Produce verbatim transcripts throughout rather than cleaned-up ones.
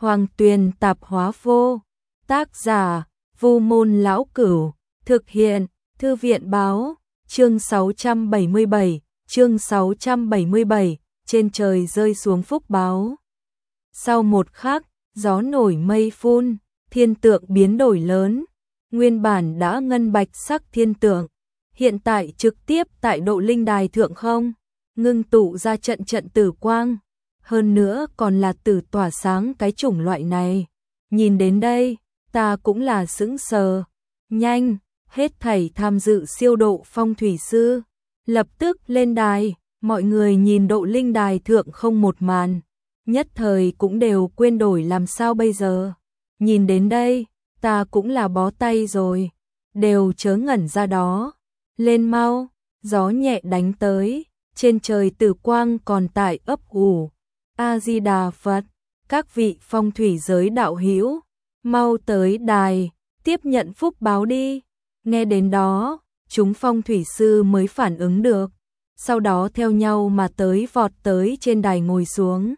Hoàng Tuyền Tạp Hóa Vô. Tác giả: Vu Môn Lão Cửu. Thực hiện: Thư viện Báo. Chương sáu trăm bảy mươi bảy. Chương sáu trăm bảy mươi bảy. Trên trời rơi xuống phúc báo. Sau một khắc, gió nổi mây phun, thiên tượng biến đổi lớn. Nguyên bản đã ngân bạch sắc thiên tượng, hiện tại trực tiếp tại độ linh đài thượng không, ngưng tụ ra trận trận tử quang. Hơn nữa còn là tử tỏa sáng cái chủng loại này. Nhìn đến đây, ta cũng là sững sờ. Nhanh, hết thảy tham dự siêu độ phong thủy sư lập tức lên đài. Mọi người nhìn độ linh đài thượng không một màn, nhất thời cũng đều quên đổi làm sao bây giờ. Nhìn đến đây, ta cũng là bó tay rồi, đều chớ ngẩn ra đó. Lên mau, gió nhẹ đánh tới, trên trời tử quang còn tại ấp ủ. A Di Đà Phật, các vị phong thủy giới đạo hữu, mau tới đài, tiếp nhận phúc báo đi. Nghe đến đó, chúng phong thủy sư mới phản ứng được, sau đó theo nhau mà tới vọt tới trên đài ngồi xuống.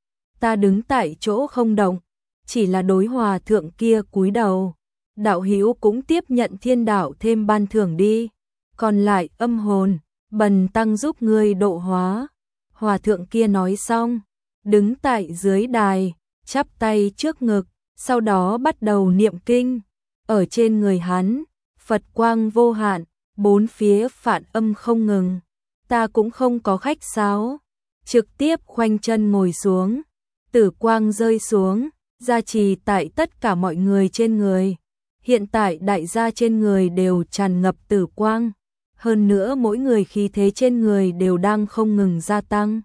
Ta đứng tại chỗ không động, chỉ là đối hòa thượng kia cúi đầu. Đạo hữu cũng tiếp nhận thiên đạo thêm ban thưởng đi, còn lại âm hồn, bần tăng giúp ngươi độ hóa. Hòa thượng kia nói xong, đứng tại dưới đài, chắp tay trước ngực, sau đó bắt đầu niệm kinh. Ở trên người hắn, Phật quang vô hạn, bốn phía phản âm không ngừng. Ta cũng không có khách sáo, trực tiếp khoanh chân ngồi xuống, tử quang rơi xuống, gia trì tại tất cả mọi người trên người. Hiện tại đại gia trên người đều tràn ngập tử quang, hơn nữa mỗi người khí thế trên người đều đang không ngừng gia tăng.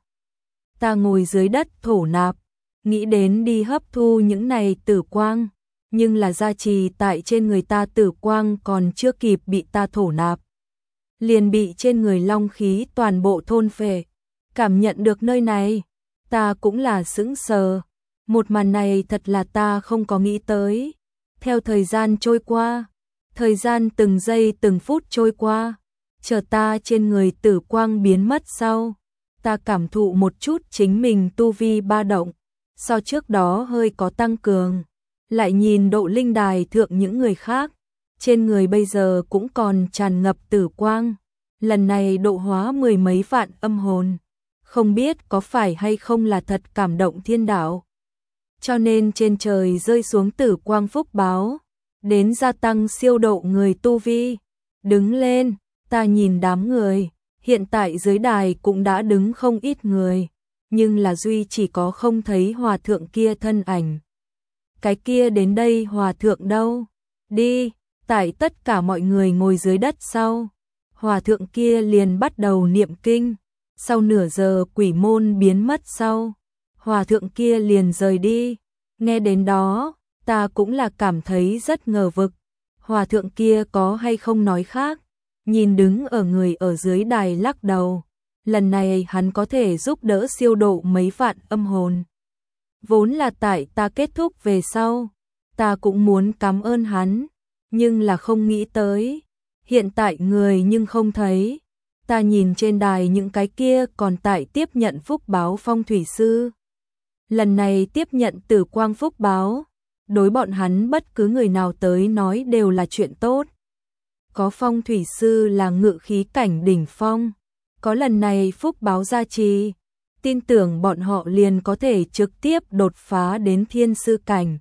Ta ngồi dưới đất thổ nạp, nghĩ đến đi hấp thu những này tử quang, nhưng là gia trì tại trên người ta tử quang còn chưa kịp bị ta thổ nạp, liền bị trên người long khí toàn bộ thôn phệ. Cảm nhận được nơi này, ta cũng là sững sờ. Một màn này thật là ta không có nghĩ tới. Theo thời gian trôi qua, thời gian từng giây từng phút trôi qua, chờ ta trên người tử quang biến mất sau, ta cảm thụ một chút chính mình tu vi ba động, so trước đó hơi có tăng cường. Lại nhìn độ linh đài thượng những người khác, trên người bây giờ cũng còn tràn ngập tử quang. Lần này độ hóa mười mấy vạn âm hồn, không biết có phải hay không là thật cảm động thiên đạo. Cho nên trên trời rơi xuống tử quang phúc báo, đến gia tăng siêu độ người tu vi. Đứng lên, ta nhìn đám người, hiện tại dưới đài cũng đã đứng không ít người, nhưng là duy chỉ có không thấy hòa thượng kia thân ảnh. Cái kia đến đây hòa thượng đâu? Đi, tại tất cả mọi người ngồi dưới đất sau, hòa thượng kia liền bắt đầu niệm kinh. Sau nửa giờ quỷ môn biến mất sau, hòa thượng kia liền rời đi. Nghe đến đó, ta cũng là cảm thấy rất ngờ vực. Hòa thượng kia có hay không nói khác? Nhìn đứng ở người ở dưới đài lắc đầu. Lần này hắn có thể giúp đỡ siêu độ mấy vạn âm hồn. Vốn là tại ta kết thúc về sau, ta cũng muốn cảm ơn hắn, nhưng là không nghĩ tới. Hiện tại người nhưng không thấy. Ta nhìn trên đài những cái kia còn tại tiếp nhận phúc báo phong thủy sư. Lần này tiếp nhận tử quang phúc báo, đối bọn hắn bất cứ người nào tới nói đều là chuyện tốt. Có phong thủy sư là ngự khí cảnh đỉnh phong, có lần này phúc báo gia trì, tin tưởng bọn họ liền có thể trực tiếp đột phá đến thiên sư cảnh.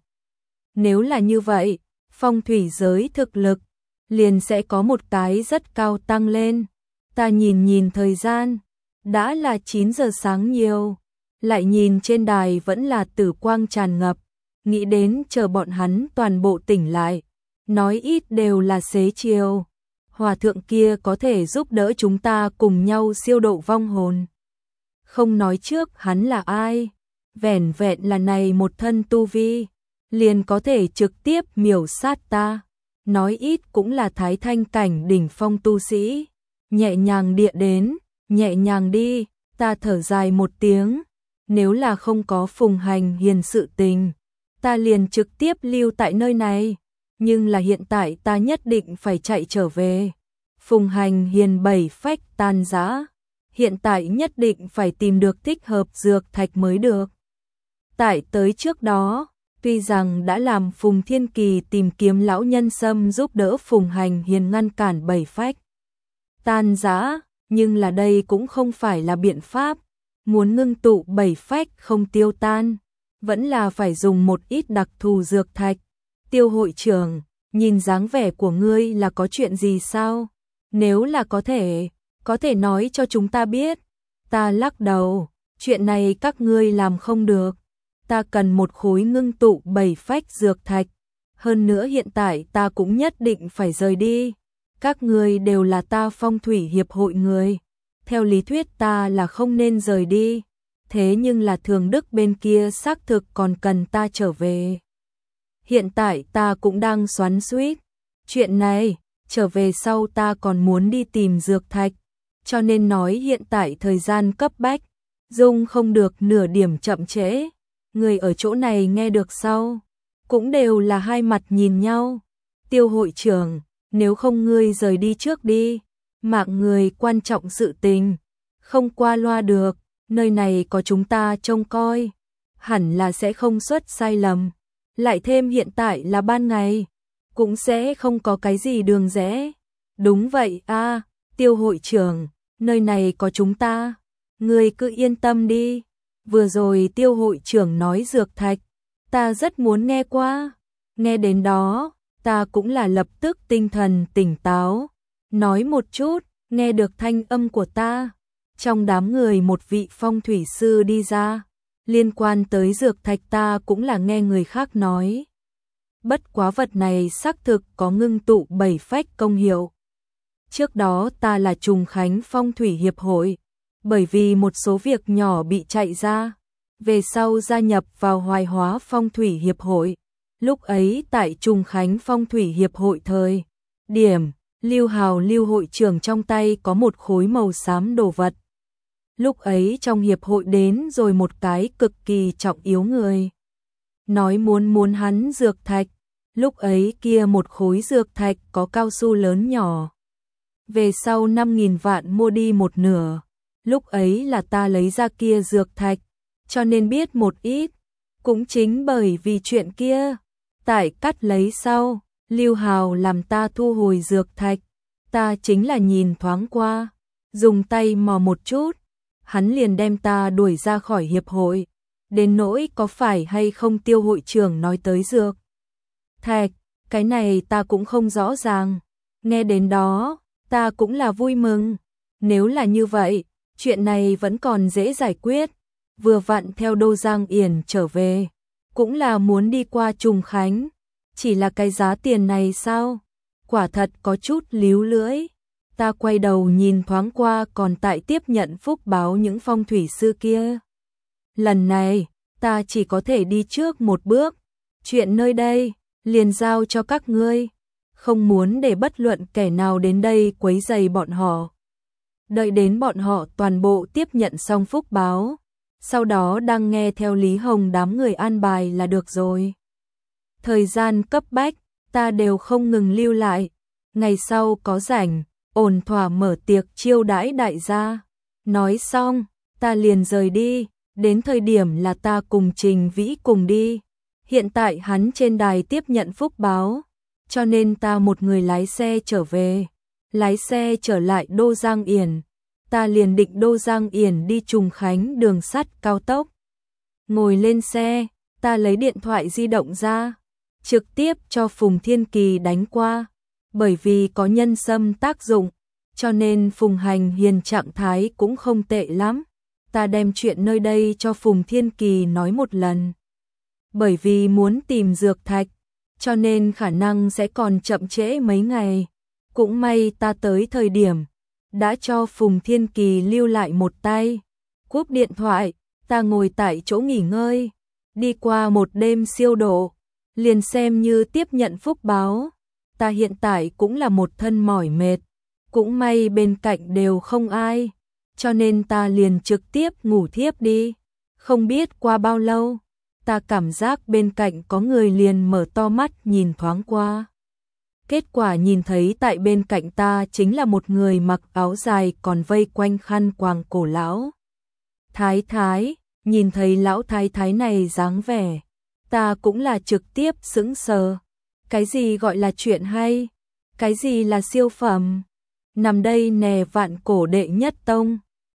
Nếu là như vậy, phong thủy giới thực lực liền sẽ có một cái rất cao tăng lên. Ta nhìn nhìn thời gian, đã là chín giờ sáng nhiều, lại nhìn trên đài vẫn là tử quang tràn ngập, nghĩ đến chờ bọn hắn toàn bộ tỉnh lại, nói ít đều là xế chiều. Hòa thượng kia có thể giúp đỡ chúng ta cùng nhau siêu độ vong hồn. Không nói trước hắn là ai, vẻn vẹn là này một thân tu vi, liền có thể trực tiếp miểu sát ta, nói ít cũng là thái thanh cảnh đỉnh phong tu sĩ. Nhẹ nhàng địa đến, nhẹ nhàng đi. Ta thở dài một tiếng, nếu là không có Phùng Hành Hiền sự tình, ta liền trực tiếp lưu tại nơi này, nhưng là hiện tại ta nhất định phải chạy trở về. Phùng Hành Hiền bảy phách tan rã, hiện tại nhất định phải tìm được thích hợp dược thạch mới được. Tại tới trước đó, Tuy rằng đã làm Phùng Thiên Kỳ tìm kiếm lão nhân sâm giúp đỡ Phùng Hành Hiền ngăn cản bảy phách tan rã, nhưng là đây cũng không phải là biện pháp. Muốn ngưng tụ bảy phách không tiêu tan, vẫn là phải dùng một ít đặc thù dược thạch. Tiêu hội trưởng, nhìn dáng vẻ của ngươi là có chuyện gì sao? Nếu là có thể, có thể nói cho chúng ta biết. Ta lắc đầu, chuyện này các ngươi làm không được. Ta cần một khối ngưng tụ bảy phách dược thạch. Hơn nữa hiện tại ta cũng nhất định phải rời đi. Các ngươi đều là ta phong thủy hiệp hội người. Theo lý thuyết ta là không nên rời đi. Thế nhưng là Thường Đức bên kia xác thực còn cần ta trở về. Hiện tại ta cũng đang xoắn xuýt. Chuyện này, trở về sau ta còn muốn đi tìm dược thạch. Cho nên nói hiện tại thời gian cấp bách. Dung không được nửa điểm chậm trễ. Người ở chỗ này nghe được sau, cũng đều là hai mặt nhìn nhau. Tiêu hội trưởng, nếu không ngươi rời đi trước đi. Mạng người quan trọng sự tình, không qua loa được, nơi này có chúng ta trông coi, hẳn là sẽ không xuất sai lầm. Lại thêm hiện tại là ban ngày, cũng sẽ không có cái gì đường rẽ. Đúng vậy a, Tiêu hội trưởng, nơi này có chúng ta, ngươi cứ yên tâm đi. Vừa rồi Tiêu hội trưởng nói dược thạch, ta rất muốn nghe qua. Nghe đến đó, ta cũng là lập tức tinh thần tỉnh táo. Nói một chút, nghe được thanh âm của ta. Trong đám người một vị phong thủy sư đi ra. Liên quan tới dược thạch ta cũng là nghe người khác nói. Bất quá vật này xác thực có ngưng tụ bảy phách công hiệu. Trước đó ta là Trùng Khánh Phong Thủy Hiệp hội. Bởi vì một số việc nhỏ bị chạy ra. Về sau gia nhập vào Hoài Hóa Phong Thủy Hiệp hội. Lúc ấy tại Trùng Khánh Phong Thủy Hiệp hội thời điểm, Lưu Hào Lưu hội trưởng trong tay có một khối màu xám đồ vật. Lúc ấy trong hiệp hội đến rồi một cái cực kỳ trọng yếu người. Nói muốn muốn hắn dược thạch. Lúc ấy kia một khối dược thạch có cao su lớn nhỏ. Về sau năm nghìn vạn mua đi một nửa. Lúc ấy là ta lấy ra kia dược thạch, cho nên biết một ít. Cũng chính bởi vì chuyện kia, tại cắt lấy sau, Lưu Hào làm ta thu hồi dược thạch. Ta chính là nhìn thoáng qua, dùng tay mò một chút, hắn liền đem ta đuổi ra khỏi hiệp hội. Đến nỗi có phải hay không Tiêu hội trưởng nói tới dược thạch, cái này ta cũng không rõ ràng. Nghe đến đó, ta cũng là vui mừng. Nếu là như vậy, chuyện này vẫn còn dễ giải quyết. Vừa vặn theo Đô Giang Yển trở về, cũng là muốn đi qua Trùng Khánh. Chỉ là cái giá tiền này sao? Quả thật có chút líu lưỡi. Ta quay đầu nhìn thoáng qua còn tại tiếp nhận phúc báo những phong thủy sư kia. Lần này, ta chỉ có thể đi trước một bước. Chuyện nơi đây, liền giao cho các ngươi. Không muốn để bất luận kẻ nào đến đây quấy rầy bọn họ. Đợi đến bọn họ toàn bộ tiếp nhận xong phúc báo. Sau đó đang nghe theo Lý Hồng đám người an bài là được rồi. Thời gian cấp bách, ta đều không ngừng lưu lại. Ngày sau có rảnh, ổn thỏa mở tiệc chiêu đãi đại gia. Nói xong, ta liền rời đi. Đến thời điểm là ta cùng Trình Vĩ cùng đi. Hiện tại hắn trên đài tiếp nhận phúc báo. Cho nên ta một người lái xe trở về. Lái xe trở lại Đô Giang Yển. Ta liền định Đô Giang Yển đi Trùng Khánh đường sắt cao tốc. Ngồi lên xe, ta lấy điện thoại di động ra, trực tiếp cho Phùng Thiên Kỳ đánh qua. Bởi vì có nhân sâm tác dụng, cho nên Phùng Hành Hiền trạng thái cũng không tệ lắm. Ta đem chuyện nơi đây cho Phùng Thiên Kỳ nói một lần. Bởi vì muốn tìm dược thạch, cho nên khả năng sẽ còn chậm trễ mấy ngày. Cũng may ta tới thời điểm, đã cho Phùng Thiên Kỳ lưu lại một tay. Cúp điện thoại, ta ngồi tại chỗ nghỉ ngơi. Đi qua một đêm siêu độ, liền xem như tiếp nhận phúc báo. Ta hiện tại cũng là một thân mỏi mệt. Cũng may bên cạnh đều không ai. Cho nên ta liền trực tiếp ngủ thiếp đi. Không biết qua bao lâu, ta cảm giác bên cạnh có người liền mở to mắt nhìn thoáng qua. Kết quả nhìn thấy tại bên cạnh ta chính là một người mặc áo dài còn vây quanh khăn quàng cổ lão thái thái. Nhìn thấy lão thái thái này dáng vẻ, Ta cũng là trực tiếp sững sờ. Cái gì gọi là chuyện hay? Cái gì là siêu phẩm? Nằm đây nè vạn cổ đệ nhất tông.